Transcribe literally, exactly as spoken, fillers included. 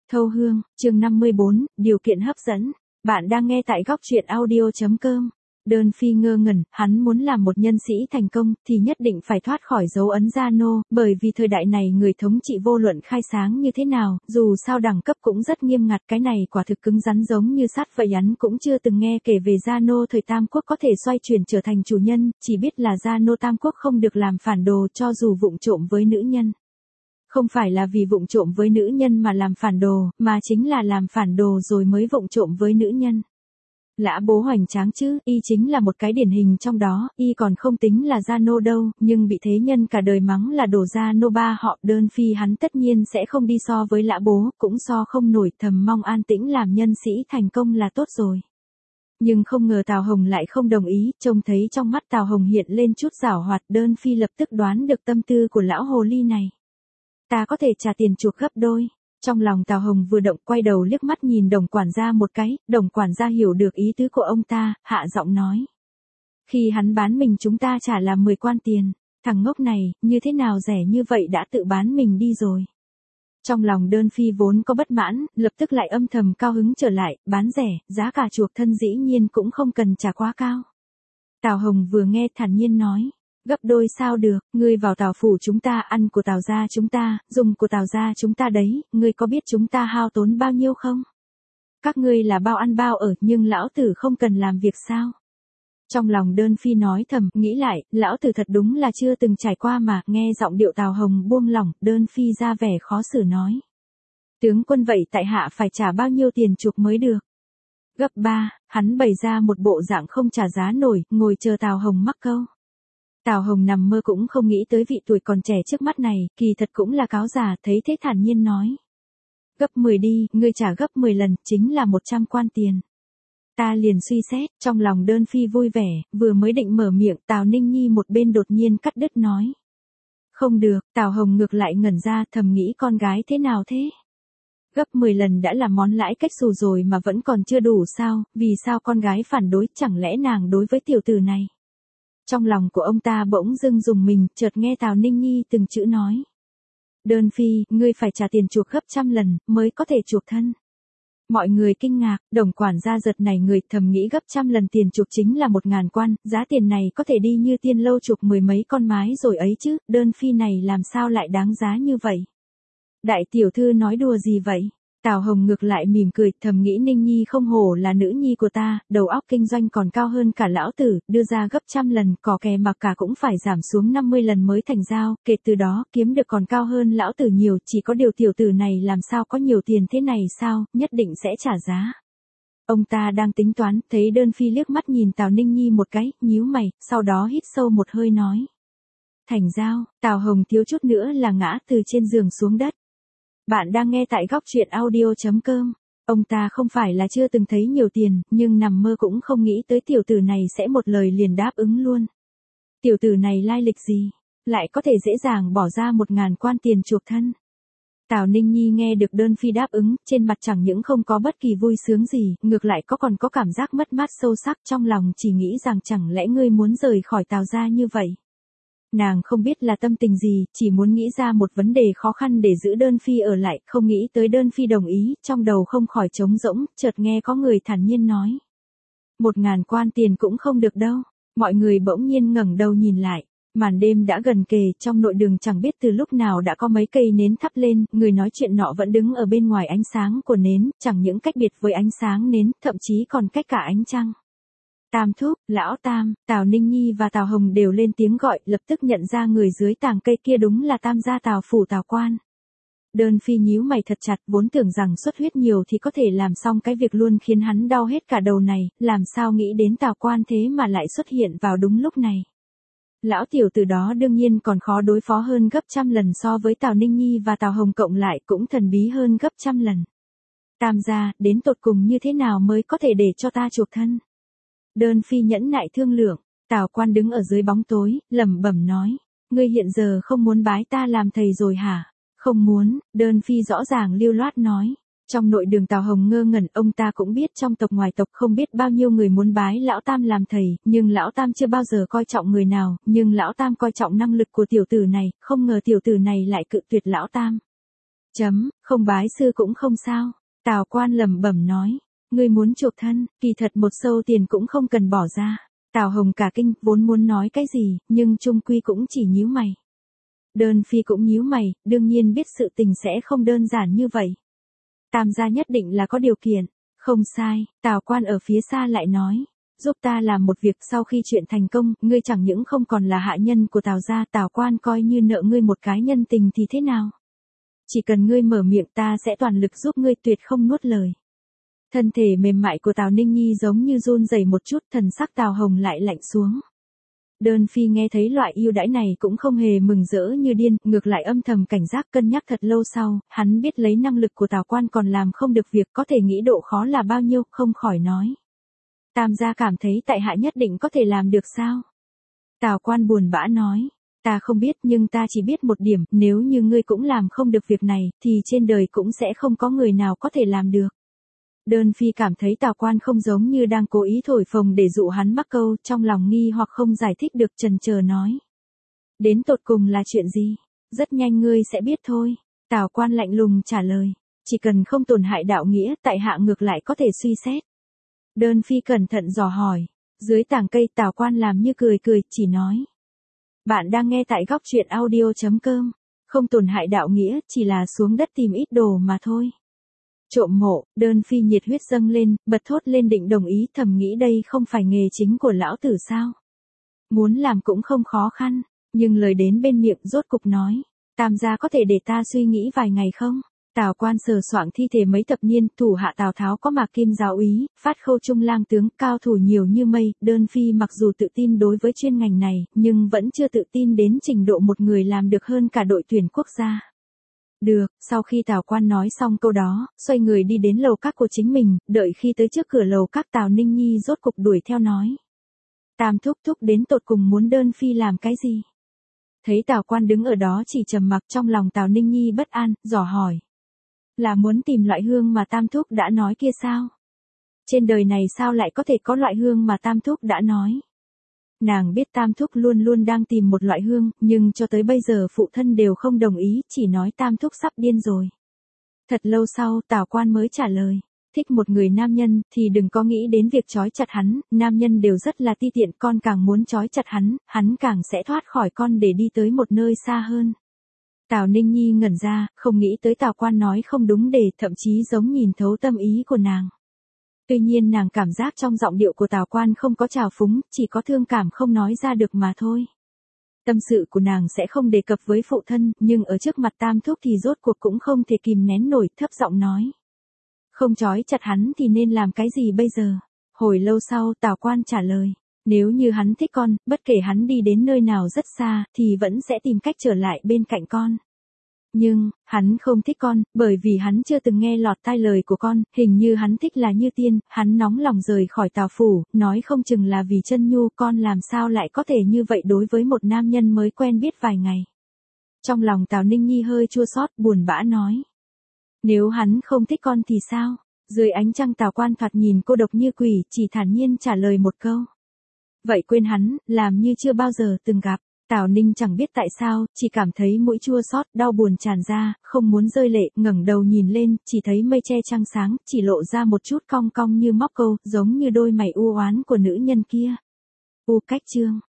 Thâu hương, chương năm mươi bốn, điều kiện hấp dẫn. Bạn đang nghe tại góc truyện audio chấm com. Đơn Phi ngơ ngẩn, hắn muốn làm một nhân sĩ thành công thì nhất định phải thoát khỏi dấu ấn gia nô, bởi vì thời đại này người thống trị vô luận khai sáng như thế nào, dù sao đẳng cấp cũng rất nghiêm ngặt, cái này quả thực cứng rắn giống như sắt vậy. Hắn cũng chưa từng nghe kể về gia nô thời Tam Quốc có thể xoay chuyển trở thành chủ nhân, chỉ biết là gia nô Tam Quốc không được làm phản đồ cho dù vụng trộm với nữ nhân. Không phải là vì vụng trộm với nữ nhân mà làm phản đồ, mà chính là làm phản đồ rồi mới vụng trộm với nữ nhân. Lã Bố hoành tráng chứ, y chính là một cái điển hình trong đó, y còn không tính là gia nô đâu, nhưng bị thế nhân cả đời mắng là đồ gia nô ba họ. Đơn Phi hắn tất nhiên sẽ không đi so với Lã Bố, cũng so không nổi, thầm mong an tĩnh làm nhân sĩ thành công là tốt rồi. Nhưng không ngờ Tào Hồng lại không đồng ý, trông thấy trong mắt Tào Hồng hiện lên chút giảo hoạt, Đơn Phi lập tức đoán được tâm tư của lão hồ ly này. Ta có thể trả tiền chuộc gấp đôi. Trong lòng Tào Hồng vừa động, quay đầu liếc mắt nhìn Đồng quản gia một cái, Đồng quản gia hiểu được ý tứ của ông ta, hạ giọng nói. Khi hắn bán mình chúng ta trả là mười quan tiền, thằng ngốc này, như thế nào rẻ như vậy đã tự bán mình đi rồi. Trong lòng Đơn Phi vốn có bất mãn, lập tức lại âm thầm cao hứng trở lại, bán rẻ, giá cả chuộc thân dĩ nhiên cũng không cần trả quá cao. Tào Hồng vừa nghe thản nhiên nói. Gấp đôi sao được, ngươi vào Tào phủ chúng ta, ăn của Tào gia chúng ta, dùng của Tào gia chúng ta đấy, ngươi có biết chúng ta hao tốn bao nhiêu không? Các ngươi là bao ăn bao ở, nhưng lão tử không cần làm việc sao? Trong lòng Đơn Phi nói thầm, nghĩ lại, lão tử thật đúng là chưa từng trải qua mà, nghe giọng điệu Tào Hồng buông lỏng, Đơn Phi ra vẻ khó xử nói. Tướng quân vậy tại hạ phải trả bao nhiêu tiền chuộc mới được? Gấp ba, hắn bày ra một bộ dạng không trả giá nổi, ngồi chờ Tào Hồng mắc câu. Tào Hồng nằm mơ cũng không nghĩ tới vị tuổi còn trẻ trước mắt này, kỳ thật cũng là cáo già, thấy thế thản nhiên nói. Gấp mười đi, ngươi trả gấp mười lần, chính là một trăm quan tiền. Ta liền suy xét, trong lòng Đơn Phi vui vẻ, vừa mới định mở miệng, Tào Ninh Nhi một bên đột nhiên cắt đứt nói. Không được, Tào Hồng ngược lại ngẩn ra, thầm nghĩ con gái thế nào thế? Gấp mười lần đã là món lãi cách xù rồi mà vẫn còn chưa đủ sao, vì sao con gái phản đối, chẳng lẽ nàng đối với tiểu tử này? Trong lòng của ông ta bỗng dưng dùng mình, chợt nghe Tào Ninh Nhi từng chữ nói. Đơn Phi, ngươi phải trả tiền chuộc gấp trăm lần, mới có thể chuộc thân. Mọi người kinh ngạc, Đồng quản gia giật nảy người, thầm nghĩ gấp trăm lần tiền chuộc chính là một ngàn quan, giá tiền này có thể đi như tiên lâu chuộc mười mấy con mái rồi ấy chứ, Đơn Phi này làm sao lại đáng giá như vậy? Đại tiểu thư nói đùa gì vậy? Tào Hồng ngược lại mỉm cười, thầm nghĩ Ninh Nhi không hổ là nữ nhi của ta, đầu óc kinh doanh còn cao hơn cả lão tử, đưa ra gấp trăm lần, cò kè mặc cả cũng phải giảm xuống năm mươi lần mới thành giao, kể từ đó kiếm được còn cao hơn lão tử nhiều, chỉ có điều tiểu tử này làm sao có nhiều tiền thế này sao, nhất định sẽ trả giá. Ông ta đang tính toán, thấy Đơn Phi liếc mắt nhìn Tào Ninh Nhi một cái, nhíu mày, sau đó hít sâu một hơi nói. Thành giao, Tào Hồng thiếu chút nữa là ngã từ trên giường xuống đất. Bạn đang nghe tại góc truyện audio chấm com. Ông ta không phải là chưa từng thấy nhiều tiền, nhưng nằm mơ cũng không nghĩ tới tiểu tử này sẽ một lời liền đáp ứng luôn. Tiểu tử này lai lịch gì? Lại có thể dễ dàng bỏ ra một ngàn quan tiền chuộc thân. Tào Ninh Nhi nghe được Đơn Phi đáp ứng, trên mặt chẳng những không có bất kỳ vui sướng gì, ngược lại có còn có cảm giác mất mát sâu sắc, trong lòng chỉ nghĩ rằng chẳng lẽ ngươi muốn rời khỏi Tào gia như vậy. Nàng không biết là tâm tình gì, chỉ muốn nghĩ ra một vấn đề khó khăn để giữ Đơn Phi ở lại, không nghĩ tới Đơn Phi đồng ý, trong đầu không khỏi trống rỗng, chợt nghe có người thản nhiên nói. Một ngàn quan tiền cũng không được đâu, mọi người bỗng nhiên ngẩng đầu nhìn lại, màn đêm đã gần kề, trong nội đường chẳng biết từ lúc nào đã có mấy cây nến thắp lên, người nói chuyện nọ vẫn đứng ở bên ngoài ánh sáng của nến, chẳng những cách biệt với ánh sáng nến, thậm chí còn cách cả ánh trăng. Tam thúc, lão Tam, Tào Ninh Nhi và Tào Hồng đều lên tiếng gọi, lập tức nhận ra người dưới tàng cây kia đúng là Tam gia Tào phủ Tào quan. Đơn Phi nhíu mày thật chặt, vốn tưởng rằng xuất huyết nhiều thì có thể làm xong cái việc luôn khiến hắn đau hết cả đầu này, làm sao nghĩ đến Tào quan thế mà lại xuất hiện vào đúng lúc này. Lão tiểu tử đó đương nhiên còn khó đối phó hơn gấp trăm lần so với Tào Ninh Nhi và Tào Hồng cộng lại, cũng thần bí hơn gấp trăm lần. Tam gia, đến tột cùng như thế nào mới có thể để cho ta chuộc thân? Đơn Phi nhẫn nại thương lượng, Tào quan đứng ở dưới bóng tối, lẩm bẩm nói, ngươi hiện giờ không muốn bái ta làm thầy rồi hả? Không muốn, Đơn Phi rõ ràng lưu loát nói. Trong nội đường Tào Hồng ngơ ngẩn, ông ta cũng biết trong tộc ngoài tộc không biết bao nhiêu người muốn bái lão Tam làm thầy, nhưng lão Tam chưa bao giờ coi trọng người nào, nhưng lão Tam coi trọng năng lực của tiểu tử này, không ngờ tiểu tử này lại cự tuyệt lão Tam. Chấm, không bái sư cũng không sao. Tào Quan lẩm bẩm nói. Ngươi muốn chuộc thân, kỳ thật một xu tiền cũng không cần bỏ ra. Tào Hồng cả kinh, vốn muốn nói cái gì, nhưng chung quy cũng chỉ nhíu mày. Đơn Phi cũng nhíu mày, đương nhiên biết sự tình sẽ không đơn giản như vậy. Tam gia nhất định là có điều kiện. Không sai, Tào Quan ở phía xa lại nói. Giúp ta làm một việc, sau khi chuyện thành công, ngươi chẳng những không còn là hạ nhân của Tào gia, Tào Quan coi như nợ ngươi một cái nhân tình thì thế nào? Chỉ cần ngươi mở miệng ta sẽ toàn lực giúp ngươi tuyệt không nuốt lời. Thân thể mềm mại của Tào Ninh Nhi giống như run rẩy một chút, thần sắc Tào Hồng lại lạnh xuống. Đơn Phi nghe thấy loại ưu đãi này cũng không hề mừng rỡ như điên, ngược lại âm thầm cảnh giác cân nhắc thật lâu sau, hắn biết lấy năng lực của Tào Quan còn làm không được việc, có thể nghĩ độ khó là bao nhiêu, không khỏi nói. Tam gia cảm thấy tại hạ nhất định có thể làm được sao? Tào Quan buồn bã nói. Ta không biết, nhưng ta chỉ biết một điểm, nếu như ngươi cũng làm không được việc này, thì trên đời cũng sẽ không có người nào có thể làm được. Đơn Phi cảm thấy Tào Quan không giống như đang cố ý thổi phồng để dụ hắn mắc câu, trong lòng nghi hoặc không giải thích được, chần chờ nói. Đến tột cùng là chuyện gì? Rất nhanh ngươi sẽ biết thôi. Tào Quan lạnh lùng trả lời. Chỉ cần không tổn hại đạo nghĩa, tại hạ ngược lại có thể suy xét. Đơn Phi cẩn thận dò hỏi. Dưới tảng cây Tào Quan làm như cười cười, chỉ nói. Bạn đang nghe tại góc truyện audio chấm com. Không tổn hại đạo nghĩa, chỉ là xuống đất tìm ít đồ mà thôi. Trộm mộ, Đơn Phi nhiệt huyết dâng lên, bật thốt lên định đồng ý, thầm nghĩ đây không phải nghề chính của lão tử sao. Muốn làm cũng không khó khăn, nhưng lời đến bên miệng rốt cục nói. Tam gia có thể để ta suy nghĩ vài ngày không? Tào Quan sờ soạng thi thể mấy thập niên, thủ hạ Tào Tháo có Mạc Kim giáo úy, Phát Khâu trung lang tướng, cao thủ nhiều như mây. Đơn Phi mặc dù tự tin đối với chuyên ngành này, nhưng vẫn chưa tự tin đến trình độ một người làm được hơn cả đội tuyển quốc gia. Được, sau khi Tào Quan nói xong câu đó, xoay người đi đến lầu các của chính mình, đợi khi tới trước cửa lầu các Tào Ninh Nhi rốt cục đuổi theo nói. Tam thúc thúc đến tột cùng muốn Đơn Phi làm cái gì? Thấy Tào Quan đứng ở đó chỉ trầm mặc, trong lòng Tào Ninh Nhi bất an, dò hỏi. Là muốn tìm loại hương mà Tam thúc đã nói kia sao? Trên đời này sao lại có thể có loại hương mà Tam thúc đã nói? Nàng biết Tam thúc luôn luôn đang tìm một loại hương, nhưng cho tới bây giờ phụ thân đều không đồng ý, chỉ nói Tam thúc sắp điên rồi. Thật lâu sau, Tào Quan mới trả lời. Thích một người nam nhân, thì đừng có nghĩ đến việc trói chặt hắn, nam nhân đều rất là ti tiện, con càng muốn trói chặt hắn, hắn càng sẽ thoát khỏi con để đi tới một nơi xa hơn. Tào Ninh Nhi ngẩn ra, không nghĩ tới Tào Quan nói không đúng để, thậm chí giống nhìn thấu tâm ý của nàng. Tuy nhiên nàng cảm giác trong giọng điệu của Tào Quan không có trào phúng, chỉ có thương cảm không nói ra được mà thôi. Tâm sự của nàng sẽ không đề cập với phụ thân, nhưng ở trước mặt Tam thúc thì rốt cuộc cũng không thể kìm nén nổi, thấp giọng nói. Không trói chặt hắn thì nên làm cái gì bây giờ? Hồi lâu sau Tào Quan trả lời. Nếu như hắn thích con, bất kể hắn đi đến nơi nào rất xa, thì vẫn sẽ tìm cách trở lại bên cạnh con. Nhưng, hắn không thích con, bởi vì hắn chưa từng nghe lọt tai lời của con, hình như hắn thích là Như Tiên, hắn nóng lòng rời khỏi Tào phủ, nói không chừng là vì chân nhu, con làm sao lại có thể như vậy đối với một nam nhân mới quen biết vài ngày. Trong lòng Tào Ninh Nhi hơi chua xót, buồn bã nói. Nếu hắn không thích con thì sao? Dưới ánh trăng Tào Quan thoạt nhìn cô độc như quỷ, chỉ thản nhiên trả lời một câu. Vậy quên hắn, làm như chưa bao giờ từng gặp. Tào Ninh chẳng biết tại sao, chỉ cảm thấy mũi chua xót, đau buồn tràn ra, không muốn rơi lệ, ngẩng đầu nhìn lên, chỉ thấy mây che trăng sáng, chỉ lộ ra một chút cong cong như móc câu, giống như đôi mày u oán của nữ nhân kia. U cách chương.